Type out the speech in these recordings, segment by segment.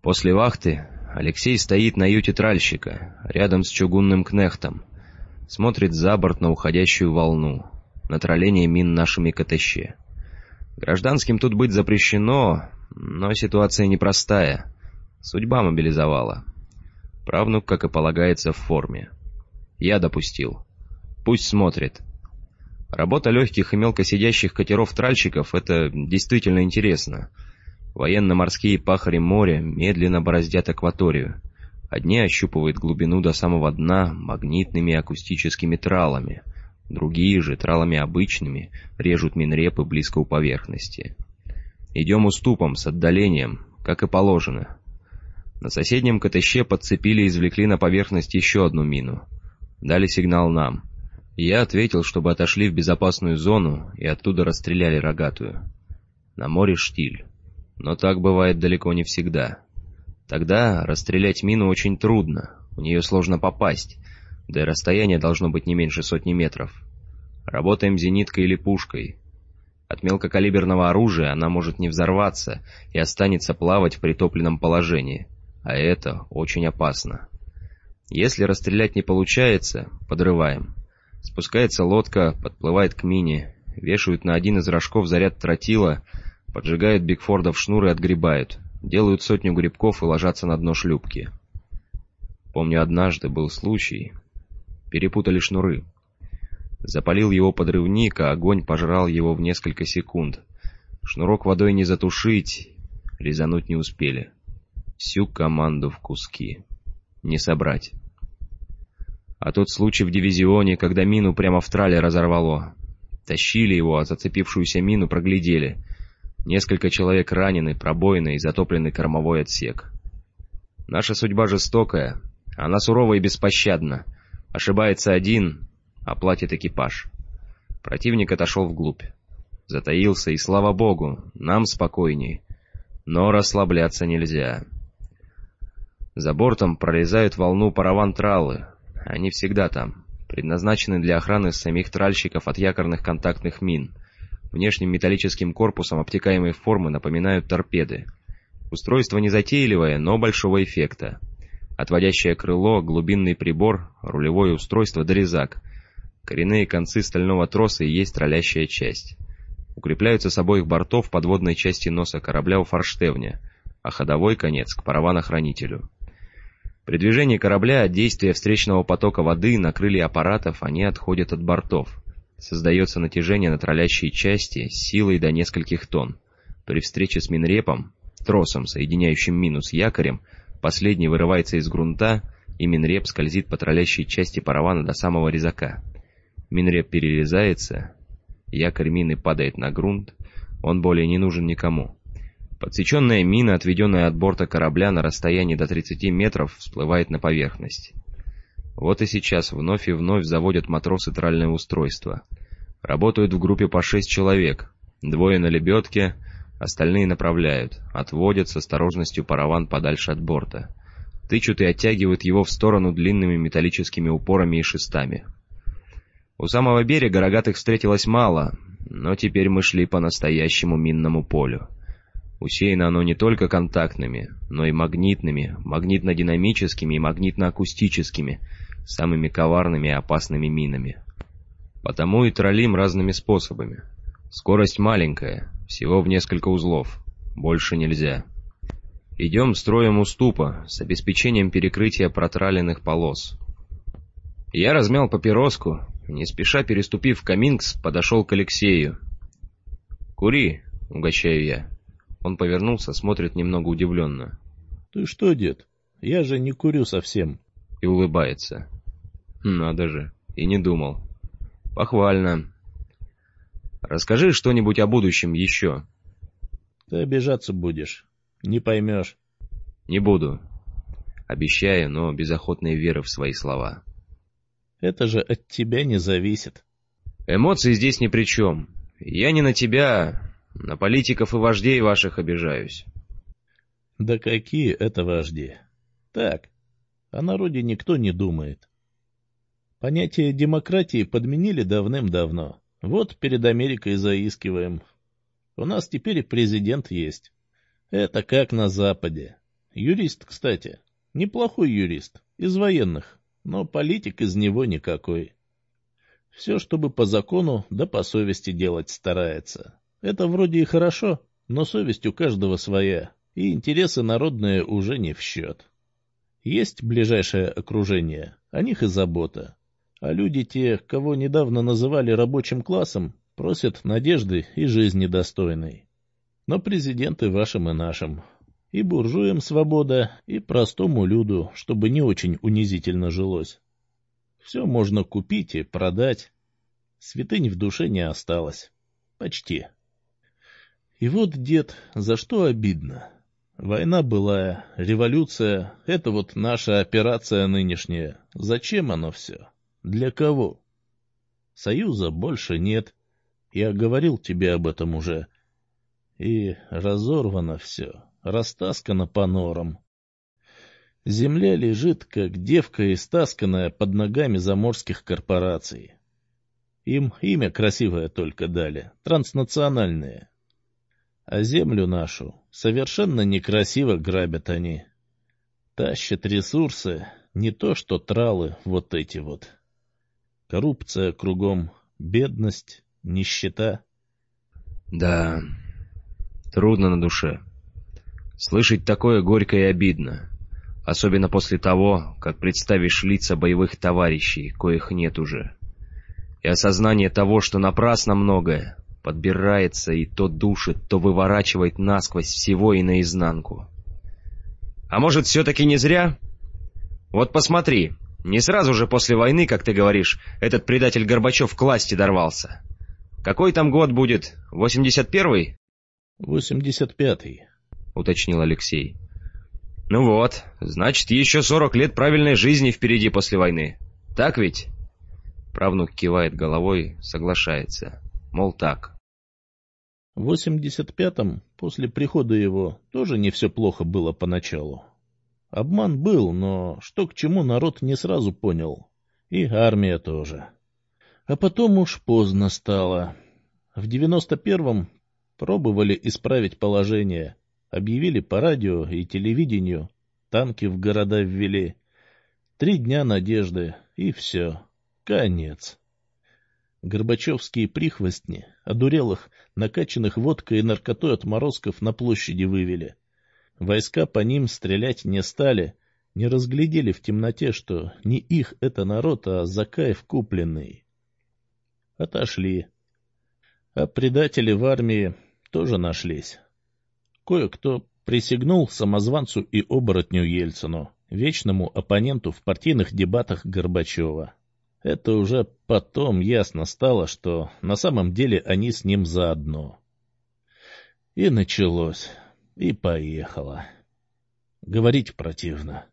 После вахты Алексей стоит на юте тральщика, рядом с чугунным кнехтом, смотрит за борт на уходящую волну, на тролление мин нашими КТЩ. Гражданским тут быть запрещено, но ситуация непростая. Судьба мобилизовала. Правнук, как и полагается, в форме. Я допустил. Пусть смотрит. Работа легких и мелкосидящих катеров-тральщиков — это действительно интересно. Военно-морские пахари моря медленно бороздят акваторию. Одни ощупывают глубину до самого дна магнитными акустическими тралами, другие же, тралами обычными, режут минрепы близко у поверхности. Идем уступом, с отдалением, как и положено. На соседнем КТЩ подцепили и извлекли на поверхность еще одну мину. Дали сигнал нам. Я ответил, чтобы отошли в безопасную зону и оттуда расстреляли рогатую. На море штиль. Но так бывает далеко не всегда. Тогда расстрелять мину очень трудно, в нее сложно попасть, да и расстояние должно быть не меньше 100 метров. Работаем зениткой или пушкой. От мелкокалиберного оружия она может не взорваться и останется плавать в притопленном положении, а это очень опасно. Если расстрелять не получается, подрываем. Спускается лодка, подплывает к мине, вешают на один из рожков заряд тротила, поджигают Бигфордов шнур и отгребают, делают 100 грибков и ложатся на дно шлюпки. Помню, однажды был случай. Перепутали шнуры. Запалил его подрывник, а огонь пожрал его в несколько секунд. Шнурок водой не затушить, резануть не успели. Всю команду в куски. Не собрать. А тот случай в дивизионе, когда мину прямо в трале разорвало. Тащили его, а зацепившуюся мину проглядели. Несколько человек ранены, пробоины и затопленный кормовой отсек. Наша судьба жестокая, она сурова и беспощадна. Ошибается один, а платит экипаж. Противник отошел вглубь. Затаился, и слава богу, нам спокойней. Но расслабляться нельзя. За бортом прорезают волну параван-траллы. Они всегда там, предназначены для охраны самих тральщиков от якорных контактных мин. Внешним металлическим корпусом обтекаемой формы напоминают торпеды. Устройство незатейливое, но большого эффекта. Отводящее крыло, глубинный прибор, рулевое устройство да резак. Коренные концы стального троса и есть траллящая часть. Укрепляются с обоих бортов подводной части носа корабля у форштевня, а ходовой конец к параван-охранителю. При движении корабля от действия встречного потока воды на крылья аппаратов они отходят от бортов. Создается натяжение на траллящей части с силой до нескольких тонн. При встрече с минрепом, тросом, соединяющим мину с якорем, последний вырывается из грунта, и минреп скользит по траллящей части паравана до самого резака. Минреп перерезается, якорь мины падает на грунт, он более не нужен никому. Подсеченная мина, отведенная от борта корабля на расстоянии до 30 метров, всплывает на поверхность. Вот и сейчас вновь и вновь заводят матросы тральное устройство. Работают в группе по 6 человек, 2 на лебедке, остальные направляют, отводят с осторожностью параван подальше от борта. Тычут и оттягивают его в сторону длинными металлическими упорами и шестами. У самого берега рогатых встретилось мало, но теперь мы шли по настоящему минному полю. Усеяно оно не только контактными, но и магнитными, магнитно-динамическими и магнитно-акустическими, самыми коварными и опасными минами. Потому и троллим разными способами. Скорость маленькая, всего в несколько узлов, больше нельзя. Идем строем уступа, с обеспечением перекрытия протраленных полос. Я размял папироску, не спеша переступив каминкс, подошел к Алексею. «Кури», — угощаю я. Он повернулся, смотрит немного удивленно. «Ты что, дед? Я же не курю совсем». И улыбается. «Надо же, и не думал. Похвально. Расскажи что-нибудь о будущем еще». «Ты обижаться будешь. Не поймешь». «Не буду. Обещаю, но без охотной веры в свои слова». «Это же от тебя не зависит». «Эмоции здесь ни при чем. Я не на тебя, на политиков и вождей ваших обижаюсь». «Да какие это вожди? Так, о народе никто не думает. Понятие демократии подменили давным-давно. Вот перед Америкой заискиваем. У нас теперь и президент есть. Это как на Западе. Юрист, кстати. Неплохой юрист. Из военных. Но политик из него никакой. Все, чтобы по закону, да по совести делать старается. Это вроде и хорошо, но совесть у каждого своя, и интересы народные уже не в счет. Есть ближайшее окружение, о них и забота. А люди те, кого недавно называли рабочим классом, просят надежды и жизни достойной. Но президенты вашим и нашим. И буржуям свобода, и простому люду, чтобы не очень унизительно жилось. Все можно купить и продать. Святынь в душе не осталось. Почти. И вот, дед, за что обидно. Война былая, революция, это вот наша операция нынешняя. Зачем оно все? Для кого? Союза больше нет. Я говорил тебе об этом уже. И разорвано все, растаскано по норам. Земля лежит, как девка истасканная под ногами заморских корпораций. Им имя красивое только дали, транснациональное. А землю нашу совершенно некрасиво грабят они. Тащат ресурсы, не то что тралы вот эти вот. Коррупция кругом, бедность, нищета. Да, трудно на душе. Слышать такое горько и обидно. Особенно после того, как представишь лица боевых товарищей, коих нет уже. И осознание того, что напрасно многое подбирается и то душит, то выворачивает насквозь всего и наизнанку. А может, все-таки не зря? Вот посмотри, не сразу же после войны, как ты говоришь, этот предатель Горбачев к власти дорвался. Какой там год будет? 81-й? 85-й, уточнил Алексей. Ну вот, значит, еще 40 лет правильной жизни впереди после войны. Так ведь? Правнук кивает головой, соглашается. Мол, так. В 85-м, после прихода его, тоже не все плохо было поначалу. Обман был, но что к чему народ не сразу понял. И армия тоже. А потом уж поздно стало. В 91-м пробовали исправить положение. Объявили по радио и телевидению. Танки в города ввели. 3 дня надежды, и все. Конец. Горбачевские прихвостни, одурелых, накачанных водкой и наркотой отморозков на площади вывели. Войска по ним стрелять не стали, не разглядели в темноте, что не их это народ, а за кайф купленный. Отошли. А предатели в армии тоже нашлись. Кое-кто присягнул самозванцу и оборотню Ельцину, вечному оппоненту в партийных дебатах Горбачева. Это уже потом ясно стало, что на самом деле они с ним заодно. И началось, и поехало. Говорить противно.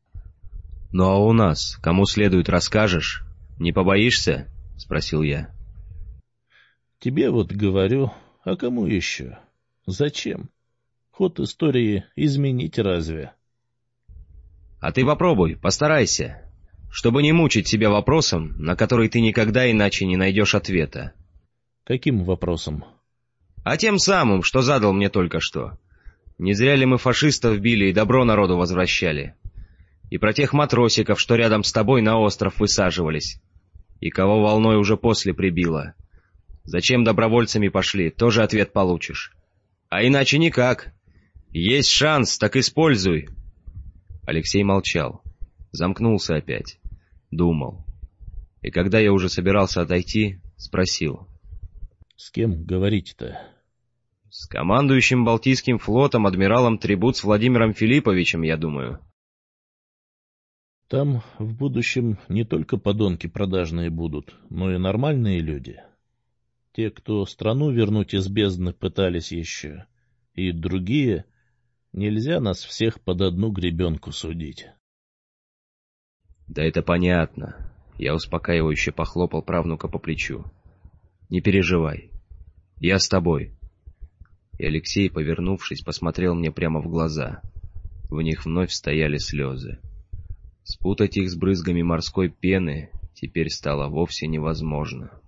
— Ну а у нас кому следует расскажешь? Не побоишься? — спросил я. — Тебе вот говорю, а кому еще? Зачем? Ход истории изменить разве? — А ты попробуй, постарайся. Чтобы не мучить себя вопросом, на который ты никогда иначе не найдешь ответа. — Каким вопросом? — А тем самым, что задал мне только что. Не зря ли мы фашистов били и добро народу возвращали? И про тех матросиков, что рядом с тобой на остров высаживались. И кого волной уже после прибило. Зачем добровольцами пошли, тоже ответ получишь. А иначе никак. Есть шанс, так используй. Алексей молчал. Замкнулся опять. Думал. И когда я уже собирался отойти, спросил. — С кем говорить-то? — С командующим Балтийским флотом адмиралом Трибуц Владимиром Филипповичем, я думаю. — Там в будущем не только подонки продажные будут, но и нормальные люди. Те, кто страну вернуть из бездны пытались еще, и другие, нельзя нас всех под одну гребенку судить. Да это понятно. Я успокаивающе похлопал правнука по плечу. Не переживай. Я с тобой. И Алексей, повернувшись, посмотрел мне прямо в глаза. В них вновь стояли слезы. Спутать их с брызгами морской пены теперь стало вовсе невозможно.